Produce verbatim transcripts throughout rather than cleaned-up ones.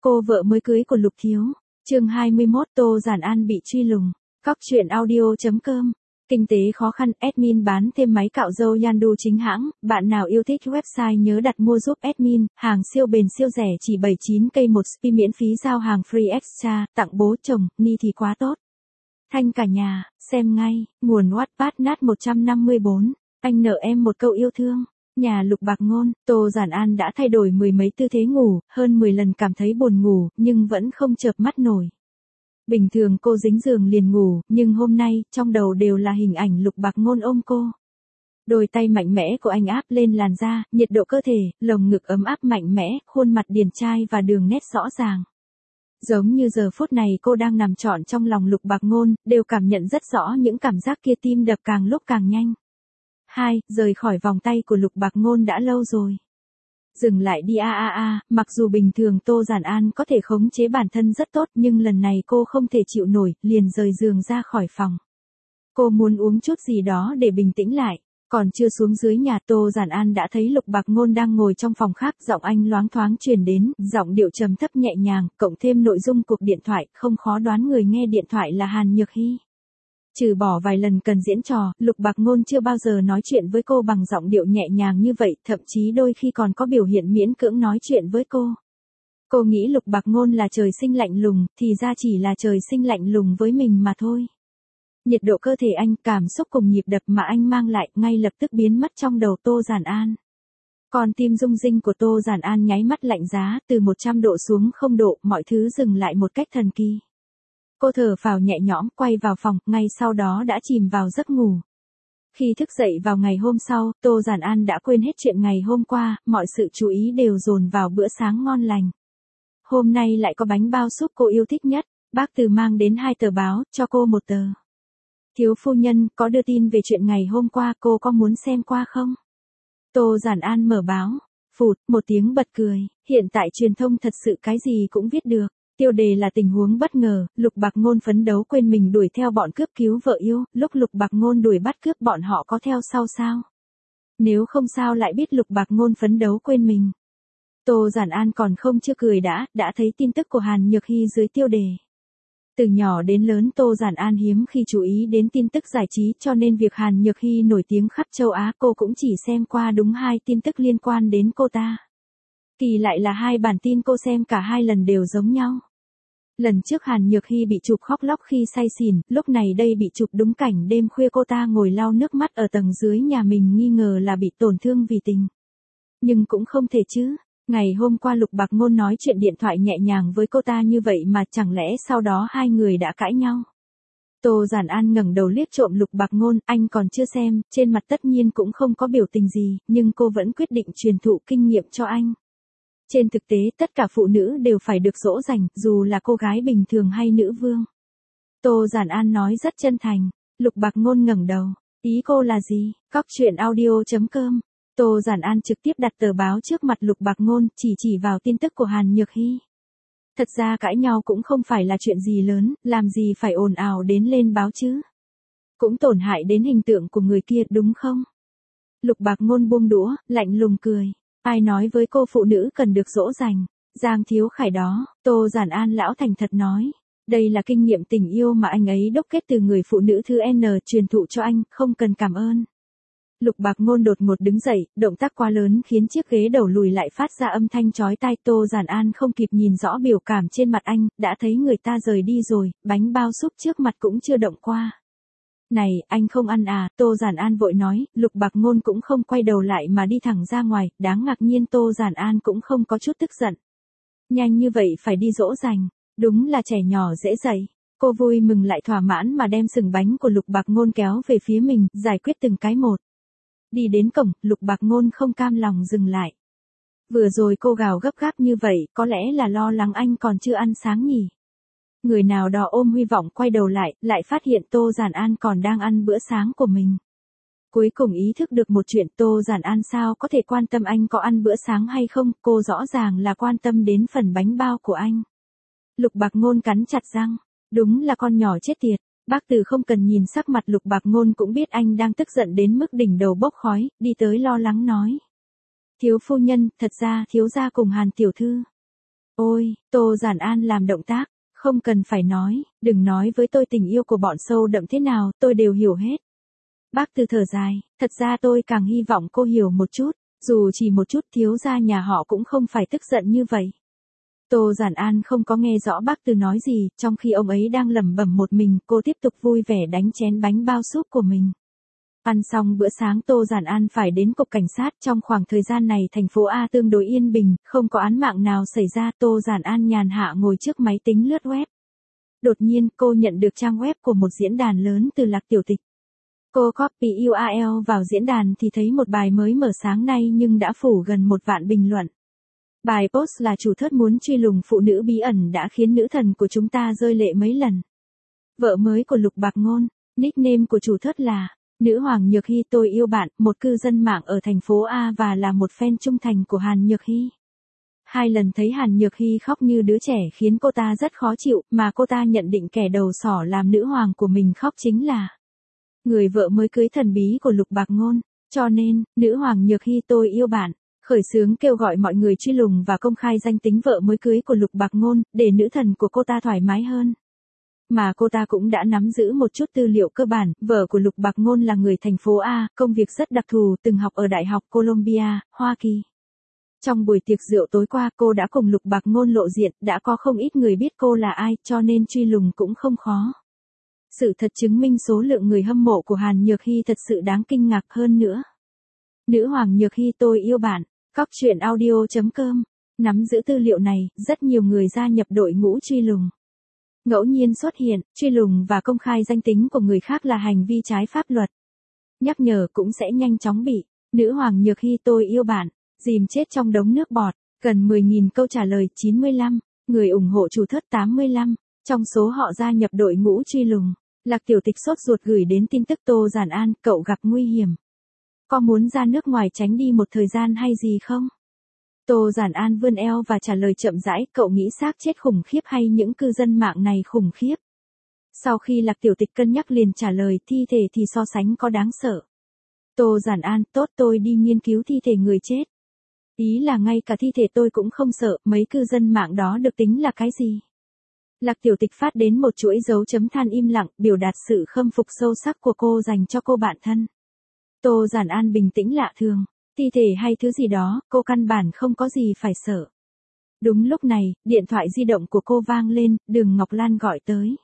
Cô vợ mới cưới của Lục Thiếu. Chương hai mươi mốt Tô Giản An bị truy lùng. Cóc truyện audio chấm com. Kinh tế khó khăn, admin bán thêm máy cạo râu Yandu chính hãng, bạn nào yêu thích website nhớ đặt mua giúp admin, hàng siêu bền siêu rẻ chỉ bảy mươi chín k một spi miễn phí giao hàng free extra, tặng bố chồng, ni thì quá tốt. Thanh cả nhà, xem ngay, nguồn Wattpad nát một trăm năm mươi bốn, anh nợ em một câu yêu thương. Nhà Lục Bạc Ngôn, Tô Giản An đã thay đổi mười mấy tư thế ngủ, hơn mười lần cảm thấy buồn ngủ, nhưng vẫn không chợp mắt nổi. Bình thường cô dính giường liền ngủ, nhưng hôm nay, trong đầu đều là hình ảnh Lục Bạc Ngôn ôm cô. Đôi tay mạnh mẽ của anh áp lên làn da, nhiệt độ cơ thể, lồng ngực ấm áp mạnh mẽ, khuôn mặt điển trai và đường nét rõ ràng. Giống như giờ phút này cô đang nằm trọn trong lòng Lục Bạc Ngôn, đều cảm nhận rất rõ những cảm giác kia, tim đập càng lúc càng nhanh. Hai, rời khỏi vòng tay của Lục Bạc Ngôn đã lâu rồi. Dừng lại đi a a a, mặc dù bình thường Tô Giản An có thể khống chế bản thân rất tốt, nhưng lần này cô không thể chịu nổi, liền rời giường ra khỏi phòng. Cô muốn uống chút gì đó để bình tĩnh lại. Còn chưa xuống dưới nhà, Tô Giản An đã thấy Lục Bạc Ngôn đang ngồi trong phòng khác, giọng anh loáng thoáng truyền đến, giọng điệu trầm thấp nhẹ nhàng, cộng thêm nội dung cuộc điện thoại, không khó đoán người nghe điện thoại là Hàn Nhược Hy. Trừ bỏ vài lần cần diễn trò, Lục Bạc Ngôn chưa bao giờ nói chuyện với cô bằng giọng điệu nhẹ nhàng như vậy, thậm chí đôi khi còn có biểu hiện miễn cưỡng nói chuyện với cô. Cô nghĩ Lục Bạc Ngôn là trời sinh lạnh lùng, thì ra chỉ là trời sinh lạnh lùng với mình mà thôi. Nhiệt độ cơ thể anh, cảm xúc cùng nhịp đập mà anh mang lại, ngay lập tức biến mất trong đầu Tô Giản An. Còn tim rung rinh của Tô Giản An nháy mắt lạnh giá, từ một trăm độ xuống không độ, mọi thứ dừng lại một cách thần kỳ. Cô thở phào nhẹ nhõm, quay vào phòng, ngay sau đó đã chìm vào giấc ngủ. Khi thức dậy vào ngày hôm sau, Tô Giản An đã quên hết chuyện ngày hôm qua, mọi sự chú ý đều dồn vào bữa sáng ngon lành. Hôm nay lại có bánh bao súp cô yêu thích nhất, bác Từ mang đến hai tờ báo, cho cô một tờ. Thiếu phu nhân, có đưa tin về chuyện ngày hôm qua, cô có muốn xem qua không? Tô Giản An mở báo, phụt, một tiếng bật cười, hiện tại truyền thông thật sự cái gì cũng viết được. Tiêu đề là tình huống bất ngờ, Lục Bạc Ngôn phấn đấu quên mình đuổi theo bọn cướp cứu vợ yêu, lúc Lục Bạc Ngôn đuổi bắt cướp bọn họ có theo sau sao? Nếu không sao lại biết Lục Bạc Ngôn phấn đấu quên mình. Tô Giản An còn không chưa cười đã, đã thấy tin tức của Hàn Nhược Hy dưới tiêu đề. Từ nhỏ đến lớn Tô Giản An hiếm khi chú ý đến tin tức giải trí, cho nên việc Hàn Nhược Hy nổi tiếng khắp châu Á cô cũng chỉ xem qua đúng hai tin tức liên quan đến cô ta. Kỳ lại là hai bản tin cô xem cả hai lần đều giống nhau. Lần trước Hàn Nhược Hy bị chụp khóc lóc khi say xỉn, lúc này đây bị chụp đúng cảnh đêm khuya cô ta ngồi lau nước mắt ở tầng dưới nhà mình, nghi ngờ là bị tổn thương vì tình. Nhưng cũng không thể chứ. Ngày hôm qua Lục Bạc Ngôn nói chuyện điện thoại nhẹ nhàng với cô ta như vậy mà chẳng lẽ sau đó hai người đã cãi nhau. Tô Giản An ngẩng đầu liếc trộm Lục Bạc Ngôn, anh còn chưa xem, trên mặt tất nhiên cũng không có biểu tình gì, nhưng cô vẫn quyết định truyền thụ kinh nghiệm cho anh. Trên thực tế tất cả phụ nữ đều phải được dỗ dành, dù là cô gái bình thường hay nữ vương. Tô Giản An nói rất chân thành. Lục Bạc Ngôn ngẩng đầu, ý cô là gì? Cóc truyện audio chấm com. Tô Giản An trực tiếp đặt tờ báo trước mặt Lục Bạc Ngôn, chỉ chỉ vào tin tức của Hàn Nhược Hy. Thật ra cãi nhau cũng không phải là chuyện gì lớn, làm gì phải ồn ào đến lên báo chứ. Cũng tổn hại đến hình tượng của người kia đúng không? Lục Bạc Ngôn buông đũa, lạnh lùng cười. Ai nói với cô phụ nữ cần được dỗ dành? Giang Thiếu Khải đó. Tô Giản An lão thành thật nói. Đây là kinh nghiệm tình yêu mà anh ấy đúc kết từ người phụ nữ thứ N truyền thụ cho anh, không cần cảm ơn. Lục Bạc Ngôn đột ngột đứng dậy, động tác quá lớn khiến chiếc ghế đầu lùi lại phát ra âm thanh chói tai. Tô Giản An không kịp nhìn rõ biểu cảm trên mặt anh, đã thấy người ta rời đi rồi, bánh bao súp trước mặt cũng chưa động qua. Này, anh không ăn à? Tô Giản An vội nói, Lục Bạc Ngôn cũng không quay đầu lại mà đi thẳng ra ngoài, đáng ngạc nhiên Tô Giản An cũng không có chút tức giận. Nhanh như vậy phải đi dỗ dành, đúng là trẻ nhỏ dễ dạy. Cô vui mừng lại thỏa mãn mà đem sừng bánh của Lục Bạc Ngôn kéo về phía mình, giải quyết từng cái một. Đi đến cổng, Lục Bạc Ngôn không cam lòng dừng lại. Vừa rồi cô gào gấp gáp như vậy, có lẽ là lo lắng anh còn chưa ăn sáng nhỉ? Người nào đó ôm hy vọng quay đầu lại, lại phát hiện Tô Giản An còn đang ăn bữa sáng của mình. Cuối cùng ý thức được một chuyện, Tô Giản An sao có thể quan tâm anh có ăn bữa sáng hay không, cô rõ ràng là quan tâm đến phần bánh bao của anh. Lục Bạc Ngôn cắn chặt răng, đúng là con nhỏ chết tiệt. Bác Từ không cần nhìn sắc mặt Lục Bạc Ngôn cũng biết anh đang tức giận đến mức đỉnh đầu bốc khói, đi tới lo lắng nói. Thiếu phu nhân, thật ra thiếu gia cùng Hàn tiểu thư. Ôi, Tô Giản An làm động tác, không cần phải nói, đừng nói với tôi tình yêu của bọn sâu đậm thế nào, tôi đều hiểu hết. Bác Từ thở dài, thật ra tôi càng hy vọng cô hiểu một chút, dù chỉ một chút thiếu gia nhà họ cũng không phải tức giận như vậy. Tô Giản An không có nghe rõ bác Từ nói gì, trong khi ông ấy đang lẩm bẩm một mình, cô tiếp tục vui vẻ đánh chén bánh bao súp của mình. Ăn xong bữa sáng Tô Giản An phải đến cục cảnh sát, trong khoảng thời gian này thành phố A tương đối yên bình, không có án mạng nào xảy ra, Tô Giản An nhàn hạ ngồi trước máy tính lướt web. Đột nhiên cô nhận được trang web của một diễn đàn lớn từ Lạc Tiểu Tịch. Cô copy u a lờ vào diễn đàn thì thấy một bài mới mở sáng nay nhưng đã phủ gần một vạn bình luận. Bài post là chủ thớt muốn truy lùng phụ nữ bí ẩn đã khiến nữ thần của chúng ta rơi lệ mấy lần. Vợ mới của Lục Bạc Ngôn, nickname của chủ thớt là Nữ Hoàng Nhược Hy. Tôi yêu bạn, một cư dân mạng ở thành phố A và là một fan trung thành của Hàn Nhược Hy. Hai lần thấy Hàn Nhược Hy khóc như đứa trẻ khiến cô ta rất khó chịu, mà cô ta nhận định kẻ đầu sỏ làm nữ hoàng của mình khóc chính là người vợ mới cưới thần bí của Lục Bạc Ngôn. Cho nên, Nữ Hoàng Nhược Hy tôi yêu bạn, khởi xướng kêu gọi mọi người truy lùng và công khai danh tính vợ mới cưới của Lục Bạc Ngôn, để nữ thần của cô ta thoải mái hơn. Mà cô ta cũng đã nắm giữ một chút tư liệu cơ bản, vợ của Lục Bạc Ngôn là người thành phố A, công việc rất đặc thù, từng học ở Đại học Columbia, Hoa Kỳ. Trong buổi tiệc rượu tối qua cô đã cùng Lục Bạc Ngôn lộ diện, đã có không ít người biết cô là ai, cho nên truy lùng cũng không khó. Sự thật chứng minh số lượng người hâm mộ của Hàn Nhược Hy thật sự đáng kinh ngạc hơn nữa. Nữ Hoàng Nhược Hy tôi yêu bạn, cóc truyện audio chấm com. Nắm giữ tư liệu này, rất nhiều người gia nhập đội ngũ truy lùng. Ngẫu nhiên xuất hiện, truy lùng và công khai danh tính của người khác là hành vi trái pháp luật. Nhắc nhở cũng sẽ nhanh chóng bị Nữ Hoàng Nhược Hy tôi yêu bạn dìm chết trong đống nước bọt. Gần mười nghìn câu trả lời, chín mươi lăm người ủng hộ chủ thớt, tám mươi lăm trong số họ gia nhập đội ngũ truy lùng. Lạc Tiểu Tịch sốt ruột gửi đến tin tức Tô Giản An, cậu gặp nguy hiểm. Có muốn ra nước ngoài tránh đi một thời gian hay gì không? Tô Giản An vươn eo và trả lời chậm rãi, cậu nghĩ xác chết khủng khiếp hay những cư dân mạng này khủng khiếp? Sau khi Lạc Tiểu Tịch cân nhắc liền trả lời, thi thể thì so sánh có đáng sợ. Tô Giản An, tốt tôi đi nghiên cứu thi thể người chết. Ý là ngay cả thi thể tôi cũng không sợ, mấy cư dân mạng đó được tính là cái gì? Lạc Tiểu Tịch phát đến một chuỗi dấu chấm than im lặng, biểu đạt sự khâm phục sâu sắc của cô dành cho cô bạn thân. Tô Giản An bình tĩnh lạ thường, thi thể hay thứ gì đó, cô căn bản không có gì phải sợ. Đúng lúc này, điện thoại di động của cô vang lên, Đường Ngọc Lan gọi tới.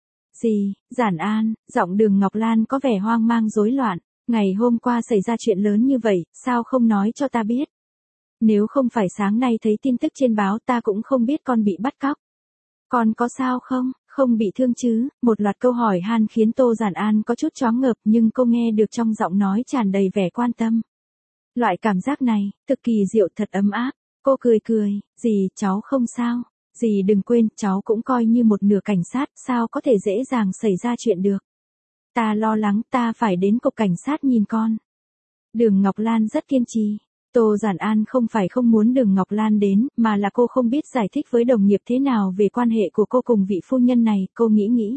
Gì, Giản An, giọng Đường Ngọc Lan có vẻ hoang mang rối loạn, ngày hôm qua xảy ra chuyện lớn như vậy, sao không nói cho ta biết? Nếu không phải sáng nay thấy tin tức trên báo ta cũng không biết con bị bắt cóc. Con có sao không, không bị thương chứ? Một loạt câu hỏi han khiến Tô Giản An có chút choáng ngợp nhưng cô nghe được trong giọng nói tràn đầy vẻ quan tâm. Loại cảm giác này, cực kỳ diệu thật ấm áp. Cô cười cười, dì, cháu không sao. Dì đừng quên, cháu cũng coi như một nửa cảnh sát, sao có thể dễ dàng xảy ra chuyện được. Ta lo lắng, ta phải đến cục cảnh sát nhìn con. Đường Ngọc Lan rất kiên trì. Tô Giản An không phải không muốn Đường Ngọc Lan đến, mà là cô không biết giải thích với đồng nghiệp thế nào về quan hệ của cô cùng vị phu nhân này, cô nghĩ nghĩ.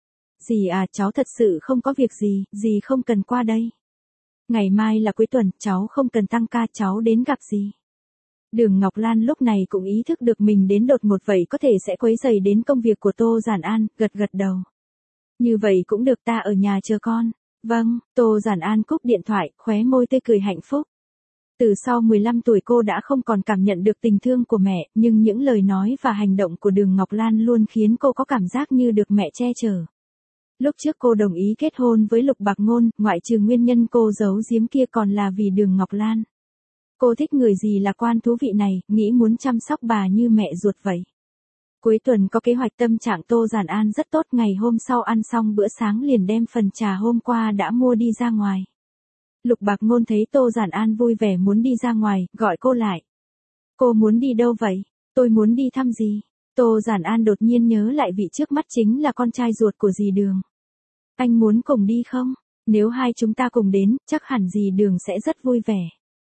Dì à, cháu thật sự không có việc gì, dì không cần qua đây. Ngày mai là cuối tuần, cháu không cần tăng ca, cháu đến gặp dì. Đường Ngọc Lan lúc này cũng ý thức được mình đến đột ngột vậy có thể sẽ quấy rầy đến công việc của Tô Giản An, gật gật đầu. Như vậy cũng được, ta ở nhà chờ con. Vâng, Tô Giản An cúp điện thoại, khóe môi tươi cười hạnh phúc. Từ sau mười lăm tuổi cô đã không còn cảm nhận được tình thương của mẹ, nhưng những lời nói và hành động của Đường Ngọc Lan luôn khiến cô có cảm giác như được mẹ che chở. Lúc trước cô đồng ý kết hôn với Lục Bạc Ngôn, ngoại trừ nguyên nhân cô giấu giếm kia còn là vì Đường Ngọc Lan. Cô thích người gì là quan thú vị này, nghĩ muốn chăm sóc bà như mẹ ruột vậy. Cuối tuần có kế hoạch, tâm trạng Tô Giản An rất tốt, ngày hôm sau ăn xong bữa sáng liền đem phần trà hôm qua đã mua đi ra ngoài. Lục Bạc Ngôn thấy Tô Giản An vui vẻ muốn đi ra ngoài, gọi cô lại. Cô muốn đi đâu vậy? Tôi muốn đi thăm dì. Tô Giản An đột nhiên nhớ lại vị trước mắt chính là con trai ruột của dì Đường. Anh muốn cùng đi không? Nếu hai chúng ta cùng đến, chắc hẳn dì Đường sẽ rất vui vẻ.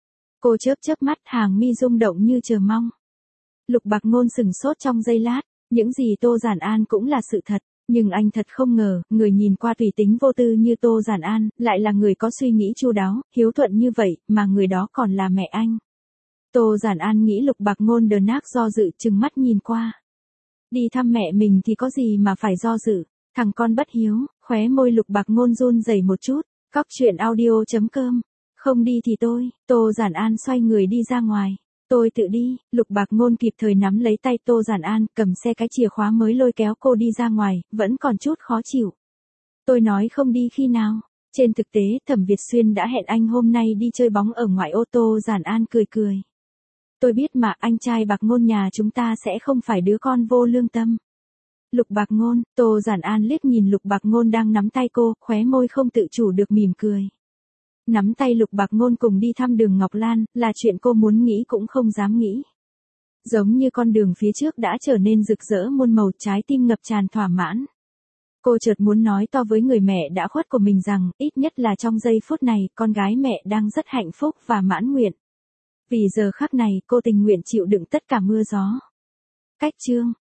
Cô chớp chớp mắt, hàng mi rung động như chờ mong. Lục Bạc Ngôn sừng sốt trong giây lát, những gì Tô Giản An cũng là sự thật. Nhưng anh thật không ngờ, người nhìn qua tùy tính vô tư như Tô Giản An, lại là người có suy nghĩ chu đáo, hiếu thuận như vậy, mà người đó còn là mẹ anh. Tô Giản An nghĩ Lục Bạc Ngôn đờ nác do dự, trừng mắt nhìn qua. Đi thăm mẹ mình thì có gì mà phải do dự, thằng con bất hiếu. Khóe môi Lục Bạc Ngôn run rẩy một chút. Cóc truyện audio chấm com. Không đi thì tôi. Tô Giản An xoay người đi ra ngoài. Tôi tự đi. Lục Bạc Ngôn kịp thời nắm lấy tay Tô Giản An, cầm xe cái chìa khóa mới lôi kéo cô đi ra ngoài, vẫn còn chút khó chịu. Tôi nói không đi khi nào? Trên thực tế, Thẩm Việt Xuyên đã hẹn anh hôm nay đi chơi bóng ở ngoại ô. Tô Giản An cười cười. Tôi biết mà, anh trai Bạc Ngôn nhà chúng ta sẽ không phải đứa con vô lương tâm. Lục Bạc Ngôn. Tô Giản An liếc nhìn Lục Bạc Ngôn đang nắm tay cô, khóe môi không tự chủ được mỉm cười. Nắm tay Lục Bạc Ngôn cùng đi thăm Đường Ngọc Lan, là chuyện cô muốn nghĩ cũng không dám nghĩ. Giống như con đường phía trước đã trở nên rực rỡ muôn màu, trái tim ngập tràn thỏa mãn. Cô chợt muốn nói to với người mẹ đã khuất của mình rằng, ít nhất là trong giây phút này, con gái mẹ đang rất hạnh phúc và mãn nguyện. Vì giờ khắc này, cô tình nguyện chịu đựng tất cả mưa gió. Cách chương